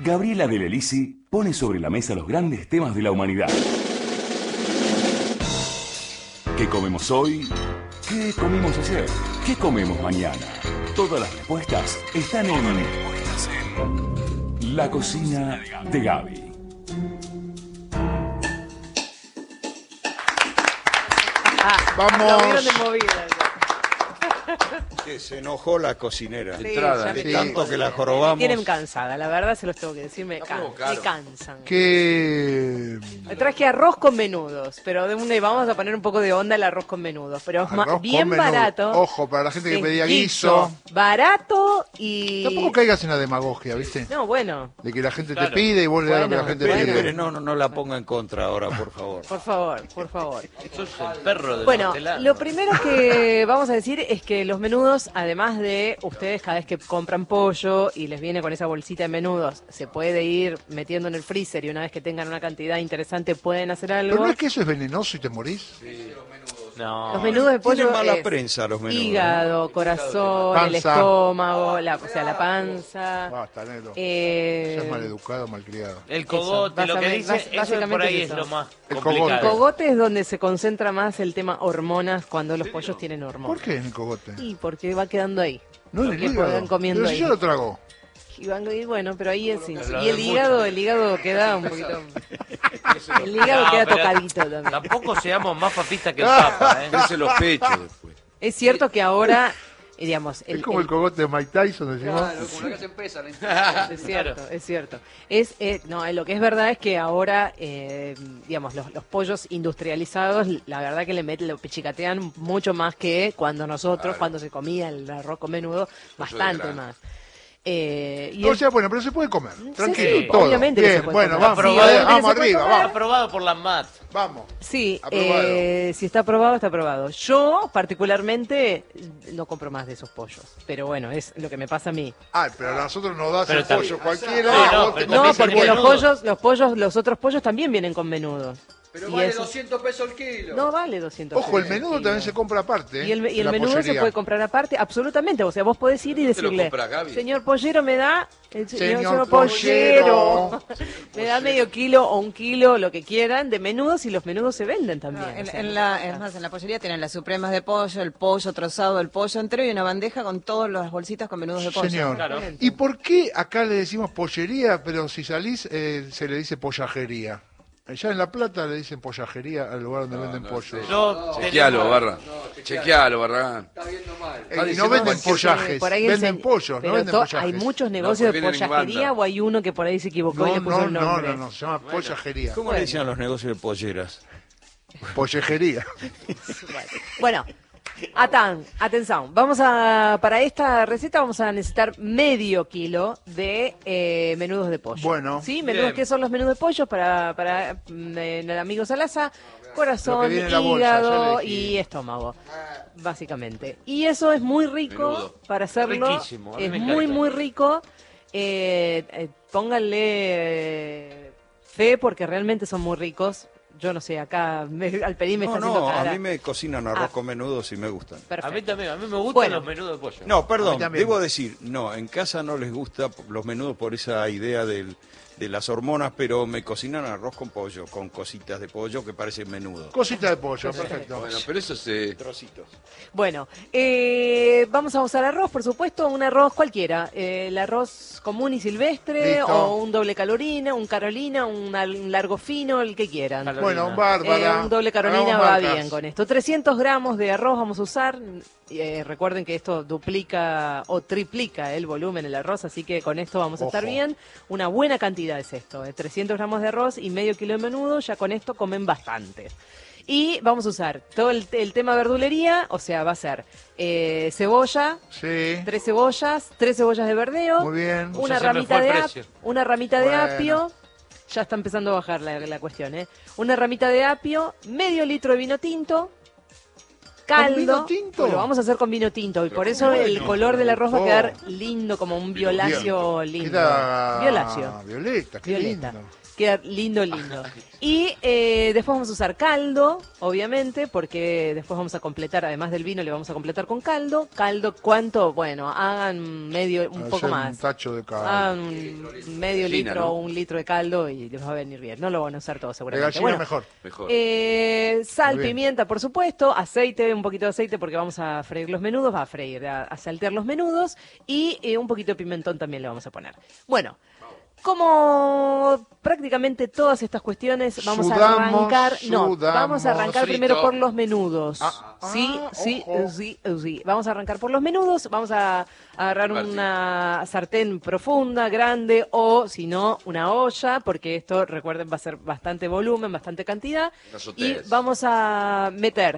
Gabriela Del Elisi pone sobre la mesa los grandes temas de la humanidad. ¿Qué comemos hoy? ¿Qué comimos ayer? ¿Qué comemos mañana? Todas las respuestas están en La Cocina de Gaby. Vamos. De movida. Que se enojó la cocinera. Sí, Entrada, ya de me tanto que la jorobamos. Me tienen cansada, la verdad se los tengo que decir, me cansan. Que Traje arroz con menudos, pero vamos a poner un poco de onda el arroz con menudos, pero es arroz bien con menudo. barato. Ojo, para la gente que Es pedía guiso. Barato y... Tampoco caigas en la demagogia, ¿viste? No, bueno, De que la gente Claro. te pide y vos le das lo que la Bueno, gente Espere, pide. espere, no la ponga en contra ahora, por favor. por favor. Sos el perro de Bueno, hortelano. lo primero que vamos a decir es que los menudos, además de ustedes cada vez que compran pollo y les viene con esa bolsita de menudos, se puede ir metiendo en el freezer y una vez que tengan una cantidad interesante pueden hacer Pero algo. no es que eso es venenoso y te morís. No. Los menudos de pollo Tienen mala es prensa los menudos. hígado, corazón, el Panza. estómago, o sea, la panza. Basta, negro. Eh, Seas maleducado, malcriado. El cogote, lo que dice, eso por básicamente ahí es es eso. lo más El complicado. el cogote es donde se concentra más el tema hormonas cuando los pollos tienen hormonas. ¿Por qué en el cogote? Y porque va quedando ahí. No en el Porque hígado. van comiendo Pero si ahí. yo lo trago. Y bueno, pero ahí es sí. Lo Y el de hígado queda un poquito. El hígado No, queda pero tocadito también. Tampoco seamos más papistas que el Papa, ¿eh? Ese los pechos después. Es cierto que ahora, digamos, Es como el cogote de Mike Tyson, decimos. Como lo que se empieza la es cierto. No, lo que es verdad es que ahora, digamos, los pollos industrializados, la verdad que lo pichicatean mucho más que cuando nosotros, cuando se comía el arroz con menudo, bastante más. Y O sea, bueno, pero se puede comer. Tranquilo, sí, todo. obviamente que Bien, se puede bueno, comer. vamos, Sí, obviamente vamos se puede arriba, comer. vamos. Aprobado por la MAT. Vamos. Sí, Aprobado. si está aprobado, está aprobado. Yo, particularmente, no compro más de esos pollos. Pero bueno, es lo que me pasa a mí. Ah, pero a nosotros nos das Pero el también- pollo cualquiera. Sí, y a no, vos te pero No, comés el también porque tiene pollo. los otros pollos también vienen con menudos. Pero Y vale eso- 200 pesos el kilo. No vale 200 Ojo, el pesos menudo kilo. también se compra aparte. Y el en la menudo se pollería. puede comprar aparte, absolutamente. O sea, vos podés ir y te lo decirle, compra Gaby? señor pollero, me da... Señor pollero. pollero. Me da medio kilo o un kilo, lo que quieran, de menudos y los menudos se venden también. No, o sea, es más, en la pollería tienen las supremas de pollo, el pollo trozado, el pollo entero y una bandeja con todas las bolsitas con menudos de pollo. Señor. Claro. ¿Y por qué acá le decimos pollería, pero si salís se le dice pollajería? Allá en La Plata le dicen pollajería al lugar donde venden pollo. Yo Chequealo, tenemos- Barra. Chequealo, Barragán. Está viendo mal. Y no venden Sí, pollajes, por ahí venden enseñ- pollos, pero no venden pollajes. hay muchos negocios de porque vienen en pollajería banda. o hay uno que por ahí se equivocó y No, le puso no, el no, nombre. no, se llama pollajería. ¿Cómo le dicen a los negocios de polleras? Pollejería. Bueno, atención, para esta receta vamos a necesitar medio kilo de menudos de pollo. Bueno. ¿Sí? Menudos, Bien. ¿qué son los menudos de pollo? Para el amigo Salasa, Lo corazón, que viene en la bolsa, ya hígado le dije. y estómago, básicamente. Y eso es muy rico Menudo. para hacerlo. Riquísimo, a mí Es me muy, encanta. muy rico. Pónganle fe porque realmente son muy ricos. Yo no sé, acá Alperín me está haciendo No, a cara. mí me cocinan arroz Ah. con menudos y me gustan. Perfecto. A mí también, a mí me gustan Bueno. los menudos de pollo. No, A perdón, mí también. debo decir, no, en casa no les gusta los menudos por esa idea de las hormonas, pero me cocinan arroz con pollo, con cositas de pollo que parecen menudo. Cosita de pollo, perfecto. Bueno, pero eso se... Trocitos. Bueno, vamos a usar arroz, por supuesto, un arroz cualquiera. El arroz común y silvestre, Listo. o un doble calorina, un carolina, un largo fino, el que quieran. Carolina. Bueno, Bárbara. Un doble carolina hagamos va marcas. bien con esto. 300 gramos de arroz vamos a usar. Recuerden que esto duplica o triplica el volumen del arroz, así que con esto vamos a estar Ojo. bien. Una buena cantidad es esto, 300 gramos de arroz y medio kilo de menudo, ya con esto comen bastante. Y vamos a usar todo el tema verdulería, o sea, va a ser cebolla, Sí. 3 cebollas de verdeo, Muy bien. una Ya se me ramita fue el de precio. una ramita de Bueno. apio. Ya está empezando a bajar la cuestión, ¿eh? Una ramita de apio, medio litro de vino tinto, caldo. vino tinto? Pues lo vamos a hacer con vino tinto y por eso el color del arroz va a quedar lindo, como un violáceo lindo. Queda Violáceo. Violeta, qué Violeta. lindo. Queda lindo, lindo. Y después vamos a usar caldo, obviamente, porque después vamos a completar, además del vino, le vamos a completar con caldo. Caldo, ¿cuánto? Bueno, hagan un poco más. Un tacho de caldo. Hagan medio litro ¿no? o 1 litro de caldo y les va a venir bien. No lo van a usar todo De seguramente. gallina Bueno, mejor. Mejor. sal, Muy bien. pimienta, por supuesto, aceite, un poquito de aceite porque vamos a freír los menudos, a saltear los menudos y un poquito de pimentón también le vamos a poner. Bueno, como prácticamente todas estas cuestiones vamos a arrancar, vamos a arrancar Frito. primero por los menudos. Sí, ojo. sí. Vamos a arrancar por los menudos, vamos a agarrar una sartén profunda, grande, o si no, una olla, porque esto, recuerden, va a ser bastante volumen, bastante cantidad. Las Y hoteles. vamos a meter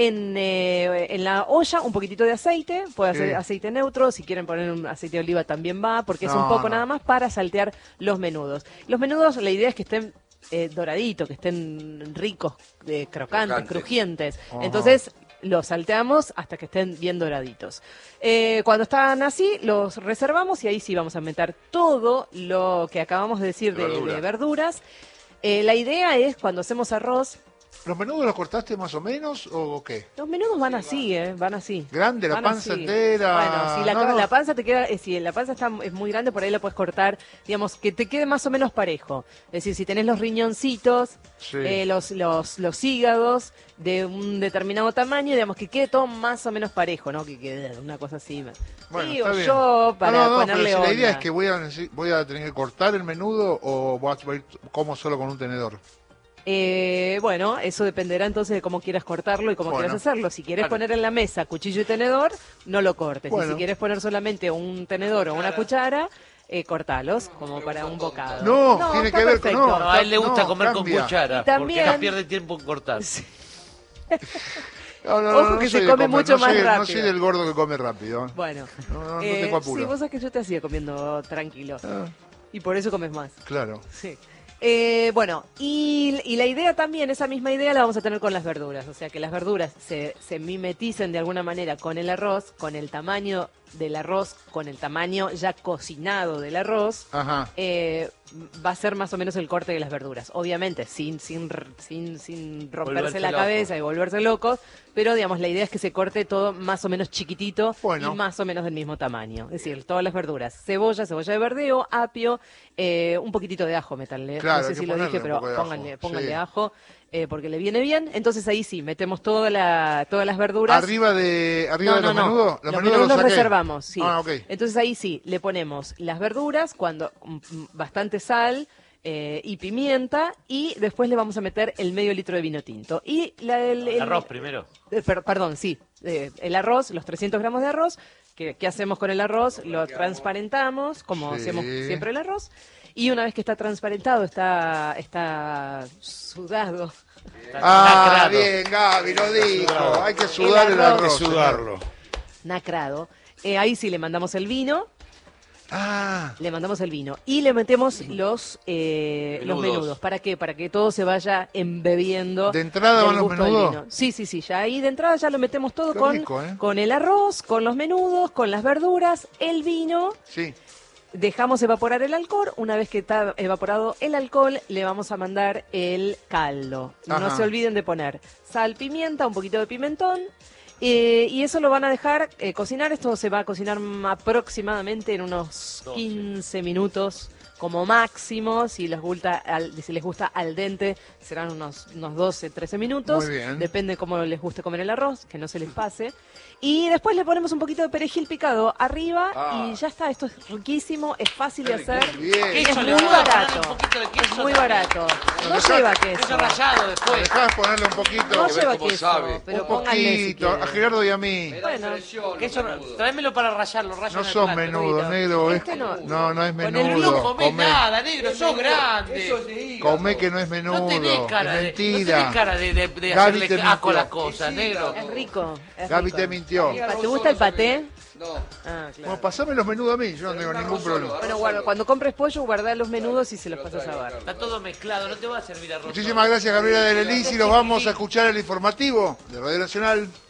en la olla un poquitito de aceite, puede ser Sí. aceite neutro, si quieren poner un aceite de oliva también va, porque es un No, poco no. nada más para saltear los menudos. Los menudos, la idea es que estén doraditos, que estén ricos, crocantes, Crocantes. crujientes. Ajá. Entonces los salteamos hasta que estén bien doraditos. Cuando están así, los reservamos y ahí sí vamos a meter todo lo que acabamos de decir de verduras. La idea es, cuando hacemos arroz, ¿Los menudos los cortaste más o menos o qué? los menudos van así, van así. Grande, la Van panza así. entera. Bueno, si No, no. la panza te queda, si la panza es muy grande, por ahí la puedes cortar, digamos, que te quede más o menos parejo. Es decir, si tenés los riñoncitos, Sí. los hígados de un determinado tamaño, digamos, que quede todo más o menos parejo, ¿no? Que quede una cosa así. Bueno, Digo está bien. yo, para No, ponerle pero si la idea onda. es que voy a tener que cortar el menudo o voy a ir como solo con un tenedor. Bueno, eso dependerá entonces de cómo quieras cortarlo y cómo Bueno. quieras hacerlo. Si quieres Claro. poner en la mesa cuchillo y tenedor, no lo cortes. Y Bueno. si quieres poner solamente un tenedor o una cuchara, cortalos como para un bocado. No, tiene está que ver con- perfecto. no. No, a él le gusta No, comer cambia. con cuchara, Y también- porque no pierde tiempo en cortar. No, Ojo que soy se de come comer, mucho no más soy, rápido. No soy del gordo que come rápido. Bueno, No tengo apuro. sí, vos sabés que yo te hacía comiendo tranquilo. Ah, Y por eso comes más. claro. Sí. Bueno, y la idea también, esa misma idea la vamos a tener con las verduras. O sea, que las verduras se mimeticen de alguna manera con el arroz, con el tamaño del arroz, con el tamaño ya cocinado del arroz. Ajá. Va a ser más o menos el corte de las verduras. Obviamente, sin romperse Volverse la loco. cabeza y volverse locos, pero digamos, la idea es que se corte todo más o menos chiquitito Bueno. y más o menos del mismo tamaño. Es decir, todas las verduras. Cebolla de verdeo, apio, un poquitito de ajo, metanle. Claro, no hay sé que si lo ponerle dije, un pero poco de ajo, pónganle sí. ajo, porque le viene bien. Entonces ahí sí, metemos todas las verduras. Arriba de los menudos. Los menudos menudos los saqué. reservamos, sí. Ah, ok. Entonces ahí sí, le ponemos las verduras, bastante sal y pimienta, y después le vamos a meter el medio litro de vino tinto. Y El arroz primero. perdón, sí, el arroz, los 300 gramos de arroz. ¿Qué hacemos con el arroz? Lo transparentamos, como Sí. hacemos siempre el arroz. Y una vez que está transparentado, está sudado. Ah, Lacrado. bien, Gaby, lo dijo. Hay que sudar el arroz. arroz. Hay que sudarlo. Nacrado. Ahí sí le mandamos el vino. Ah, Le mandamos el vino y le metemos los menudos. ¿Para qué? Para que todo se vaya embebiendo. ¿De entrada del van los gusto del menudos? vino. Sí. Ya ahí de entrada ya lo metemos todo Qué con, rico, ¿eh? con el arroz, con los menudos, con las verduras, el vino. sí. Dejamos evaporar el alcohol. Una vez que está evaporado el alcohol, le vamos a mandar el caldo. No Ajá. se olviden de poner sal, pimienta, un poquito de pimentón. Y eso lo van a dejar cocinar. Esto se va a cocinar aproximadamente en unos 15 minutos como máximo. Si les gusta al dente, serán unos 12, 13 minutos. Muy bien. Depende cómo les guste comer el arroz, que no se les pase. Y después le ponemos un poquito de perejil picado arriba y ya está. Esto es riquísimo, es fácil de hacer. Bien. Y es Queso, muy le vamos a poner barato. un poquito de queso Es muy también. barato. No dejá- lleva Queso queso. rallado después. Dejás ponerle un poquito. No Hay que ver lleva cómo queso, sabe. pero Un pónganle si poquito. A quieren. Gerardo y a mí. Bueno, Queso, tráemelo para rallarlo. No son menudos, negro. Este no. No es Con el No menudo. comés Comé. nada, negro, sos grande. Comé que no es menudo. No tenés cara, es no mentira. tenés cara de Gaby hacerle te asco a mintió. la cosa, negro. es rico. Es Gaby rico. te mintió. ¿Te gusta el paté? No. Ah, claro. Bueno, pasame los menudos a mí. Yo no tengo ningún problema. Bueno, cuando compres pollo, guardá los menudos y se los pasas a bar. Está todo mezclado, no te va a servir arroz. Muchísimas gracias, Gabriela de Lelis. Y los vamos a escuchar el informativo de Radio Nacional.